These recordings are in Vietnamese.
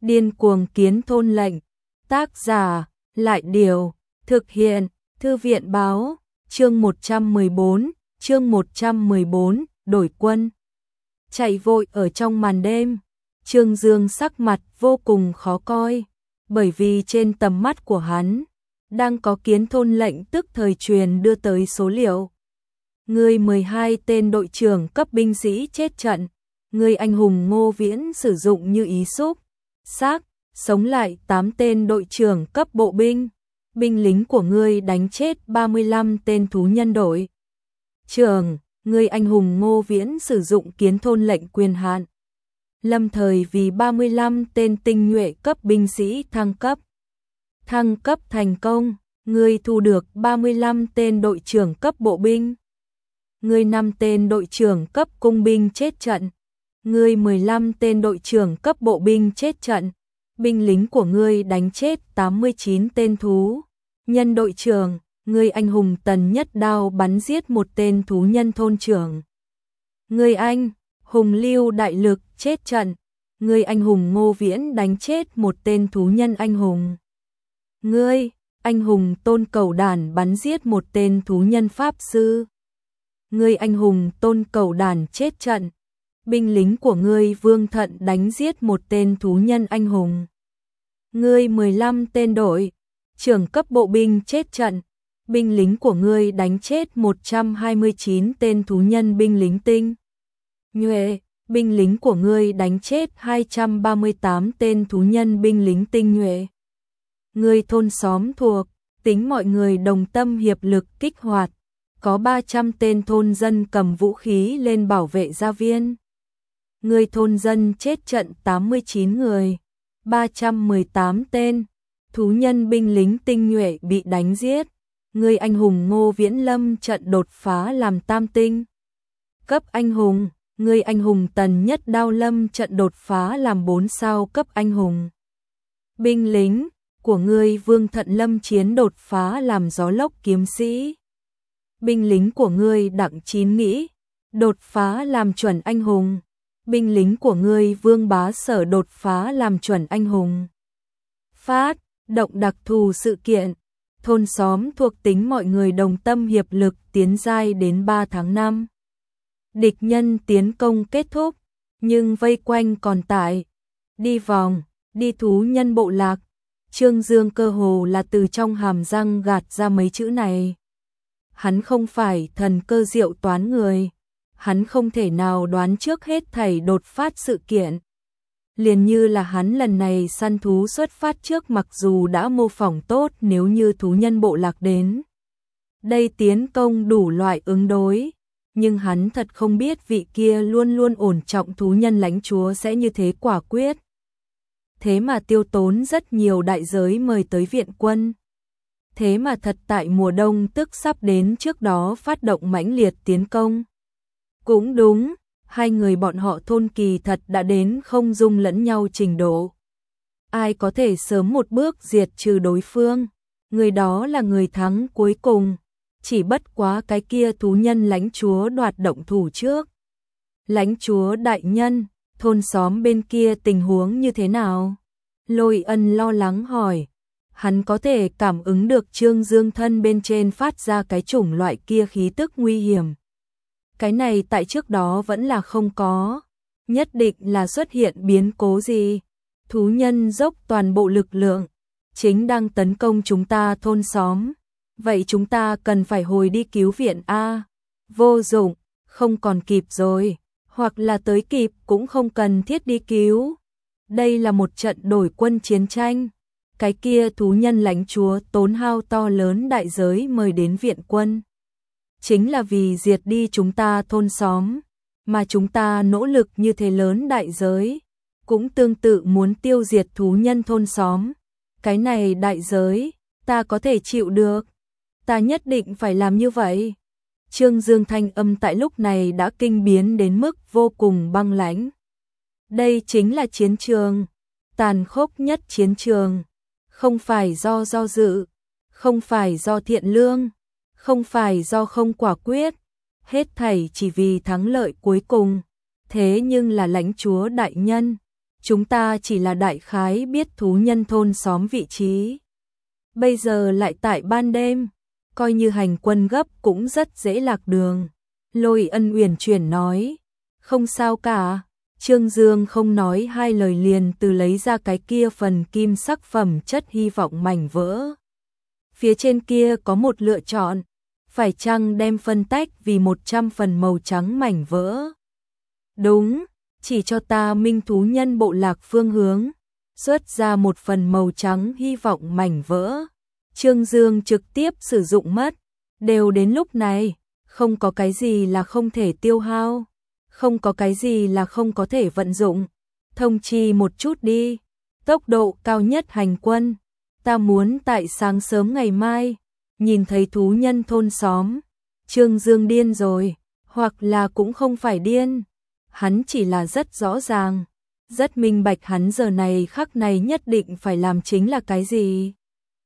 Điên cuồng kiến thôn lệnh. Tác giả, Lại Điều. Thực hiện, Thư viện Báo. Chương 114, đổi quân. Chạy vội ở trong màn đêm. Trương Dương sắc mặt vô cùng khó coi, bởi vì trên tầm mắt của hắn đang có kiến thôn lệnh tức thời truyền đưa tới số liệu. Người 12 tên đội trưởng cấp binh sĩ chết trận, người anh hùng Ngô Viễn sử dụng như ý xúc xác, sống lại 8 tên đội trưởng cấp bộ binh. Binh lính của ngươi đánh chết 35 tên thú nhân đội trưởng, người anh hùng Ngô Viễn sử dụng kiến thôn lệnh quyền hạn. Lâm thời vì 35 tên tinh nhuệ cấp binh sĩ thăng cấp. Thăng cấp thành công, ngươi thu được 35 tên đội trưởng cấp bộ binh. Ngươi 5 tên đội trưởng cấp cung binh chết trận. Ngươi 15 tên đội trưởng cấp bộ binh chết trận. Binh lính của ngươi đánh chết 89 tên thú nhân đội trưởng. Ngươi anh hùng Tần Nhất Đao bắn giết một tên thú nhân thôn trưởng. Ngươi anh hùng Lưu Đại Lực chết trận. Ngươi anh hùng Ngô Viễn đánh chết một tên thú nhân anh hùng. Ngươi anh hùng Tôn Cẩu Đản bắn giết một tên thú nhân pháp sư. Ngươi anh hùng Tôn Cẩu Đản chết trận. Binh lính của ngươi Vương Thận đánh giết một tên thú nhân anh hùng. Ngươi 15 tên đội trưởng cấp bộ binh chết trận. Binh lính của ngươi đánh chết 129 tên thú nhân binh lính tinh nhuệ. Binh lính của ngươi đánh chết 238 tên thú nhân binh lính tinh nhuệ. Ngươi thôn xóm thuộc, tính mọi người đồng tâm hiệp lực kích hoạt. Có 300 tên thôn dân cầm vũ khí lên bảo vệ gia viên. Ngươi thôn dân chết trận 89 người, 318 tên thú nhân binh lính tinh nhuệ bị đánh giết. Ngươi anh hùng Ngô Viễn lâm trận đột phá làm tam tinh cấp anh hùng. Ngươi anh hùng Tần Nhất Đao lâm trận đột phá làm 4 sao cấp anh hùng. Binh lính của ngươi Vương Thận lâm chiến đột phá làm gió lốc kiếm sĩ. Binh lính của ngươi Đặng Chín Nghĩ đột phá làm chuẩn anh hùng. Binh lính của ngươi Vương Bá Sở đột phá làm chuẩn anh hùng. Phát động đặc thù sự kiện. Thôn xóm thuộc tính mọi người đồng tâm hiệp lực tiến giai đến 3 tháng 5. Địch nhân tiến công kết thúc, nhưng vây quanh còn tại. Đi vòng, đi thú nhân bộ lạc. Trương Dương cơ hồ là từ trong hàm răng gạt ra mấy chữ này. Hắn không phải thần cơ diệu toán người. Hắn không thể nào đoán trước hết thảy đột phát sự kiện. Liền như là hắn lần này săn thú xuất phát trước, mặc dù đã mô phỏng tốt nếu như thú nhân bộ lạc đến đây tiến công đủ loại ứng đối, nhưng hắn thật không biết vị kia luôn luôn ổn trọng thú nhân lãnh chúa sẽ như thế quả quyết. Thế mà tiêu tốn rất nhiều đại giới mời tới viện quân. Thế mà thật tại mùa đông tức sắp đến trước đó phát động mãnh liệt tiến công. Cũng đúng, hai người bọn họ thôn kỳ thật đã đến không dung lẫn nhau trình độ. Ai có thể sớm một bước diệt trừ đối phương, người đó là người thắng cuối cùng. Chỉ bất quá cái kia thú nhân lãnh chúa đoạt động thủ trước. Lãnh chúa đại nhân, thôn xóm bên kia tình huống như thế nào? Lôi Ân lo lắng hỏi. Hắn có thể cảm ứng được Trương Dương thân bên trên phát ra cái chủng loại kia khí tức nguy hiểm. Cái này tại trước đó vẫn là không có. Nhất định là xuất hiện biến cố gì. Thú nhân dốc toàn bộ lực lượng, chính đang tấn công chúng ta thôn xóm. Vậy chúng ta cần phải hồi đi cứu viện a? Vô dụng, không còn kịp rồi. Hoặc là tới kịp cũng không cần thiết đi cứu. Đây là một trận đổi quân chiến tranh. Cái kia thú nhân lãnh chúa tốn hao to lớn đại giới mời đến viện quân. Chính là vì diệt đi chúng ta thôn xóm, mà chúng ta nỗ lực như thế lớn đại giới, cũng tương tự muốn tiêu diệt thú nhân thôn xóm. Cái này đại giới, ta có thể chịu được. Ta nhất định phải làm như vậy. Trương Dương thanh âm tại lúc này đã kinh biến đến mức vô cùng băng lãnh. Đây chính là chiến trường, tàn khốc nhất chiến trường. Không phải do dự, không phải do thiện lương, không phải do không quả quyết, hết thảy chỉ vì thắng lợi cuối cùng. Thế nhưng là lãnh chúa đại nhân, chúng ta chỉ là đại khái biết thú nhân thôn xóm vị trí. Bây giờ lại tại ban đêm, coi như hành quân gấp cũng rất dễ lạc đường. Lôi Ân uyển chuyển nói, không sao cả. Trương Dương không nói hai lời liền từ lấy ra cái kia phần kim sắc phẩm chất hy vọng mảnh vỡ. Phía trên kia có một lựa chọn, phải chăng đem phân tách vì 100 phần màu trắng mảnh vỡ? Đúng, chỉ cho ta minh thú nhân bộ lạc phương hướng, xuất ra một phần màu trắng hy vọng mảnh vỡ. Trương Dương trực tiếp sử dụng mất, đều đến lúc này, không có cái gì là không thể tiêu hao, không có cái gì là không có thể vận dụng. Thông chi một chút đi, tốc độ cao nhất hành quân, ta muốn tại sáng sớm ngày mai, nhìn thấy thú nhân thôn xóm. Trương Dương điên rồi, hoặc là cũng không phải điên, hắn chỉ là rất rõ ràng, rất minh bạch hắn giờ này khắc này nhất định phải làm chính là cái gì.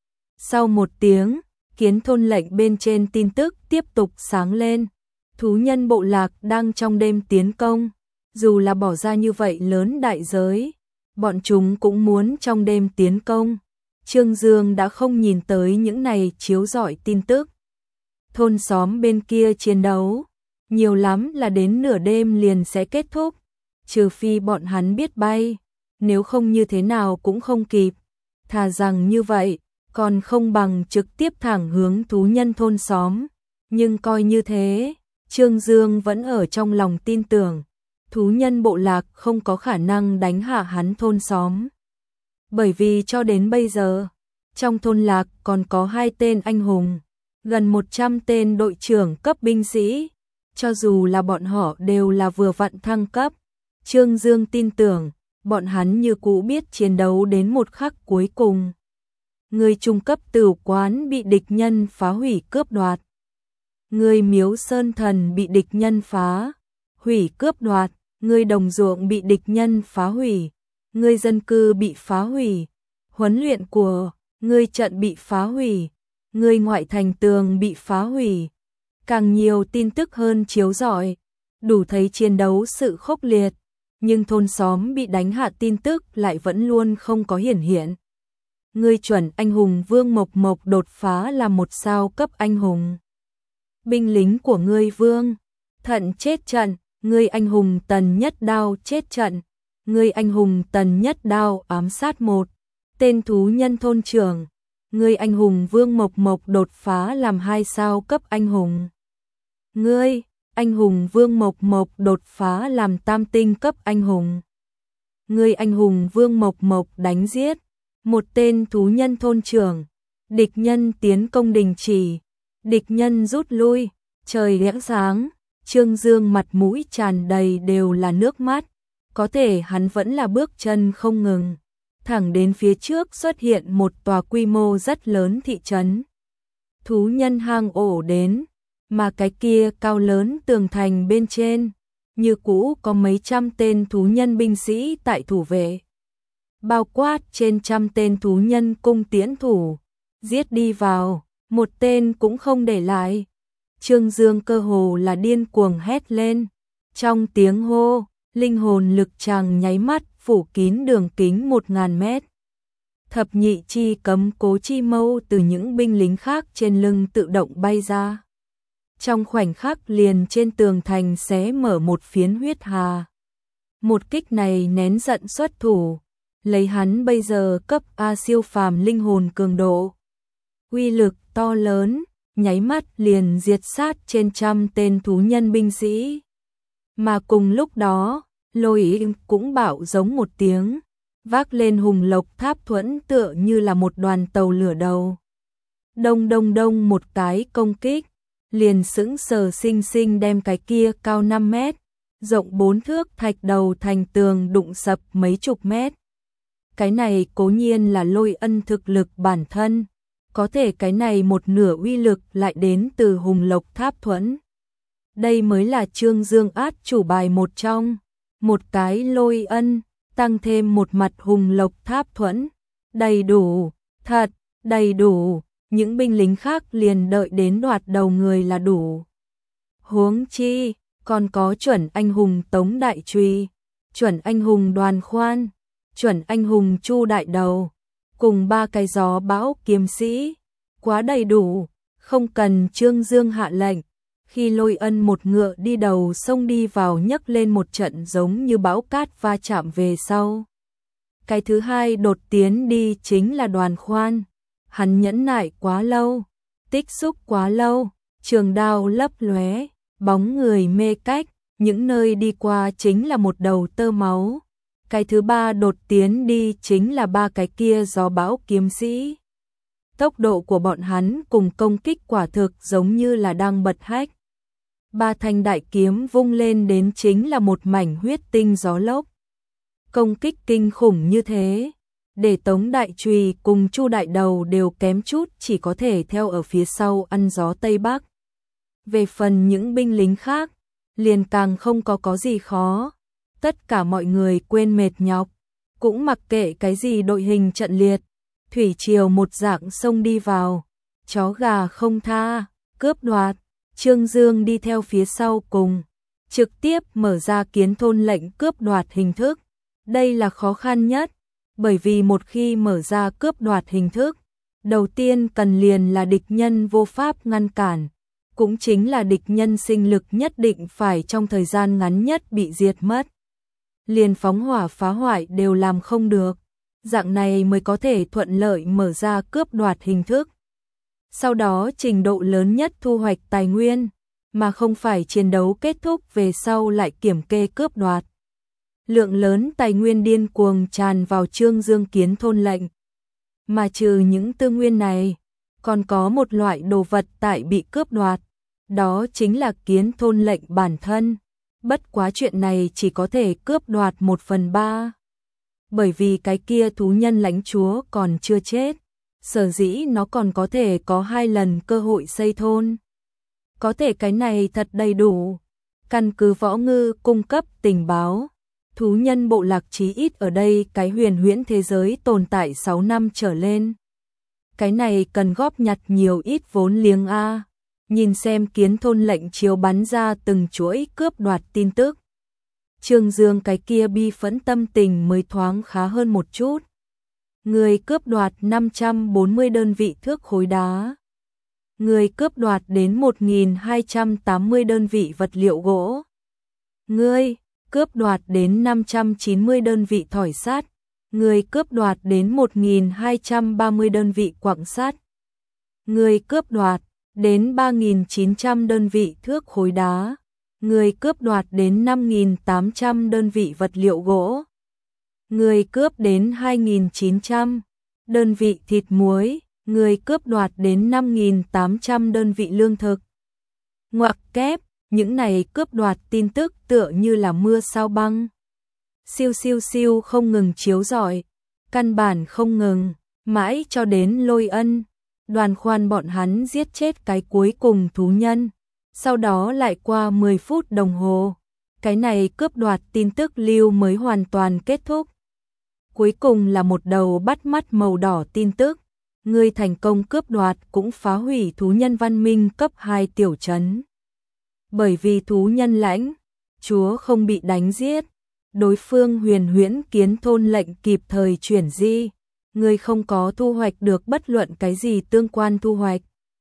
Sau một tiếng, kiến thôn lệnh bên trên tin tức tiếp tục sáng lên. Thú nhân bộ lạc đang trong đêm tiến công, dù là bỏ ra như vậy lớn đại giới, bọn chúng cũng muốn trong đêm tiến công. Trương Dương đã không nhìn tới những này chiếu rọi tin tức. Thôn xóm bên kia chiến đấu, nhiều lắm là đến nửa đêm liền sẽ kết thúc, trừ phi bọn hắn biết bay, nếu không như thế nào cũng không kịp. Thà rằng như vậy, còn không bằng trực tiếp thẳng hướng thú nhân thôn xóm. Nhưng coi như thế, Trương Dương vẫn ở trong lòng tin tưởng, thú nhân bộ lạc không có khả năng đánh hạ hắn thôn xóm. Bởi vì cho đến bây giờ, trong thôn lạc còn có 2 tên anh hùng, gần 100 tên đội trưởng cấp binh sĩ, cho dù là bọn họ đều là vừa vặn thăng cấp. Trương Dương tin tưởng, bọn hắn như cũ biết chiến đấu đến một khắc cuối cùng. Người trung cấp tử quán bị địch nhân phá hủy cướp đoạt. Người miếu sơn thần bị địch nhân phá hủy cướp đoạt. Người đồng ruộng bị địch nhân phá hủy. Người dân cư bị phá hủy. Huấn luyện của người trận bị phá hủy. Người ngoại thành tường bị phá hủy. Càng nhiều tin tức hơn chiếu rọi, đủ thấy chiến đấu sự khốc liệt. Nhưng thôn xóm bị đánh hạ tin tức lại vẫn luôn không có hiển hiện. Người chuẩn anh hùng Vương Mộc Mộc đột phá là 1 sao cấp anh hùng. Binh lính của ngươi Vương Thận chết trận, ngươi anh hùng Tần Nhất Đao chết trận, ngươi anh hùng Tần Nhất Đao ám sát 1 tên thú nhân thôn trưởng, ngươi anh hùng Vương Mộc Mộc đột phá làm 2 sao cấp anh hùng. Ngươi anh hùng Vương Mộc Mộc đột phá làm tam tinh cấp anh hùng. Ngươi anh hùng Vương Mộc Mộc đánh giết 1 tên thú nhân thôn trưởng, địch nhân tiến công đình chỉ, địch nhân rút lui. Trời lẽ sáng, Trương Dương mặt mũi tràn đầy đều là nước mắt, có thể hắn vẫn là bước chân không ngừng, thẳng đến phía trước xuất hiện một tòa quy mô rất lớn thị trấn. Thú nhân hang ổ đến, mà cái kia cao lớn tường thành bên trên, như cũ có mấy trăm tên thú nhân binh sĩ tại thủ vệ. Bao quát trên trăm tên thú nhân cung tiễn thủ, giết đi vào, 1 tên cũng không để lại. Trương Dương cơ hồ là điên cuồng hét lên. Trong tiếng hô, linh hồn lực tràng nháy mắt phủ kín đường kính 1000 mét. Thập nhị chi cấm cố chi mâu từ những binh lính khác trên lưng tự động bay ra. Trong khoảnh khắc liền trên tường thành xé mở một phiến huyết hà. Một kích này nén giận xuất thủ, lấy hắn bây giờ cấp A siêu phàm linh hồn cường độ. Uy lực to lớn, nháy mắt liền diệt sát trên trăm tên thú nhân binh sĩ. Mà cùng lúc đó, Lôi Inh cũng bạo giống một tiếng, vác lên hùng lộc tháp thuẫn tựa như là một đoàn tàu lửa đầu. Đông đông đông một cái công kích, liền sững sờ sinh sinh đem cái kia cao 5 mét, rộng 4 thước thạch đầu thành tường đụng sập mấy chục mét. Cái này cố nhiên là Lôi Ân thực lực bản thân, có thể cái này một nửa uy lực lại đến từ hùng lộc tháp thuẫn. Đây mới là Trương Dương át chủ bài một trong, một cái Lôi Ân, tăng thêm một mặt hùng lộc tháp thuẫn. Đầy đủ, thật, đầy đủ, những binh lính khác liền đợi đến đoạt đầu người là đủ. Huống chi, còn có chuẩn anh hùng Tống Đại Truy, chuẩn anh hùng Đoàn Khoan, chuẩn anh hùng Chu Đại Đầu, cùng 3 cái gió bão kiếm sĩ, quá đầy đủ, không cần Trương Dương hạ lệnh. Khi Lôi Ân một ngựa đi đầu sông đi vào nhấc lên một trận giống như bão cát va chạm về sau. Cái thứ hai đột tiến đi chính là Đoàn Khoan, hắn nhẫn nại quá lâu, tích xúc quá lâu, trường đao lấp lóe, bóng người mê cách, những nơi đi qua chính là một đầu tơ máu. Cái thứ ba đột tiến đi chính là 3 cái kia gió bão kiếm sĩ. Tốc độ của bọn hắn cùng công kích quả thực giống như là đang bật hách. 3 thanh đại kiếm vung lên đến chính là một mảnh huyết tinh gió lốc. Công kích kinh khủng như thế, để Tống Đại Trùy cùng Chu Đại Đầu đều kém chút chỉ có thể theo ở phía sau ăn gió Tây Bắc. Về phần những binh lính khác, liền càng không có gì khó. Tất cả mọi người quên mệt nhọc, cũng mặc kệ cái gì đội hình trận liệt, thủy triều một dạng sông đi vào, chó gà không tha, cướp đoạt. Trương Dương đi theo phía sau cùng, trực tiếp mở ra kiến thôn lệnh cướp đoạt hình thức. Đây là khó khăn nhất, bởi vì một khi mở ra cướp đoạt hình thức, đầu tiên cần liền là địch nhân vô pháp ngăn cản, cũng chính là địch nhân sinh lực nhất định phải trong thời gian ngắn nhất bị diệt mất. Liền phóng hỏa phá hoại đều làm không được, dạng này mới có thể thuận lợi mở ra cướp đoạt hình thức. Sau đó trình độ lớn nhất thu hoạch tài nguyên, mà không phải chiến đấu kết thúc về sau lại kiểm kê cướp đoạt. Lượng lớn tài nguyên điên cuồng tràn vào Trương Dương kiến thôn lệnh. Mà trừ những tư nguyên này, còn có một loại đồ vật tại bị cướp đoạt, đó chính là kiến thôn lệnh bản thân. Bất quá chuyện này chỉ có thể cướp đoạt 1/3. Bởi vì cái kia thú nhân lãnh chúa còn chưa chết, sở dĩ nó còn có thể có 2 lần cơ hội xây thôn. Có thể cái này thật đầy đủ. Căn cứ Võ Ngư cung cấp tình báo, thú nhân bộ lạc chí ít ở đây cái huyền huyễn thế giới tồn tại 6 năm trở lên. Cái này cần góp nhặt nhiều ít vốn liếng a. Nhìn xem kiến thôn lệnh chiếu bắn ra từng chuỗi cướp đoạt tin tức. Trương Dương cái kia bi phẫn tâm tình mới thoáng khá hơn một chút. Người cướp đoạt 540 đơn vị thước khối đá. Người cướp đoạt đến 1280 đơn vị vật liệu gỗ. Người cướp đoạt đến 590 đơn vị thỏi sắt. Người cướp đoạt đến 1230 đơn vị quặng sắt. Người cướp đoạt đến 3.900 đơn vị thước khối đá. Người cướp đoạt đến 5.800 đơn vị vật liệu gỗ. Người cướp đến 2.900 đơn vị thịt muối. Người cướp đoạt đến 5.800 đơn vị lương thực. Ngoặc kép, những này cướp đoạt tin tức tựa như là mưa sao băng. Siêu siêu siêu không ngừng chiếu rọi, căn bản không ngừng, mãi cho đến Lôi Ân. Đoàn Khoan bọn hắn giết chết cái cuối cùng thú nhân. Sau đó lại qua 10 phút đồng hồ, cái này cướp đoạt tin tức lưu mới hoàn toàn kết thúc. Cuối cùng là một đầu bắt mắt màu đỏ tin tức. Người thành công cướp đoạt cũng phá hủy thú nhân văn minh cấp 2 tiểu trấn. Bởi vì thú nhân lãnh chúa không bị đánh giết, đối phương huyền huyễn kiến thôn lệnh kịp thời chuyển di, người không có thu hoạch được bất luận cái gì tương quan thu hoạch.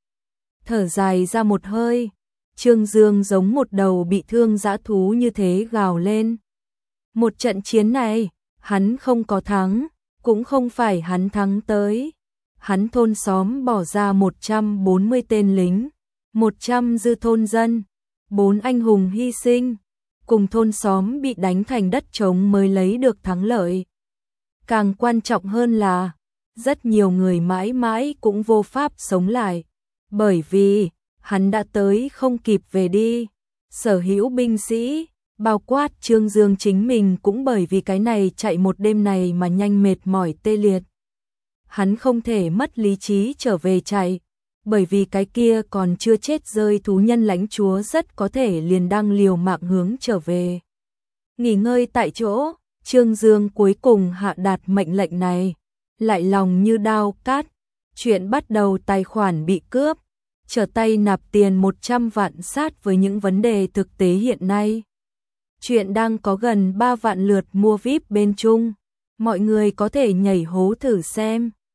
Thở dài ra một hơi, Trương Dương giống một đầu bị thương dã thú như thế gào lên. Một trận chiến này, hắn không có thắng, cũng không phải hắn thắng tới. Hắn thôn xóm bỏ ra 140 tên lính, 100 dư thôn dân, 4 anh hùng hy sinh, cùng thôn xóm bị đánh thành đất trống mới lấy được thắng lợi. Càng quan trọng hơn là, rất nhiều người mãi mãi cũng vô pháp sống lại, bởi vì hắn đã tới không kịp về đi. Sở hữu binh sĩ, bao quát Trương Dương chính mình cũng bởi vì cái này chạy một đêm này mà nhanh mệt mỏi tê liệt. Hắn không thể mất lý trí trở về chạy, bởi vì cái kia còn chưa chết rơi thú nhân lãnh chúa rất có thể liền đang liều mạng hướng trở về. Nghỉ ngơi tại chỗ, Trương Dương cuối cùng hạ đạt mệnh lệnh này, lại lòng như đao cát. Chuyện bắt đầu tài khoản bị cướp, trở tay nạp tiền 100 vạn sát với những vấn đề thực tế hiện nay. Chuyện đang có gần 3 vạn lượt mua VIP bên Trung. Mọi người có thể nhảy hố thử xem.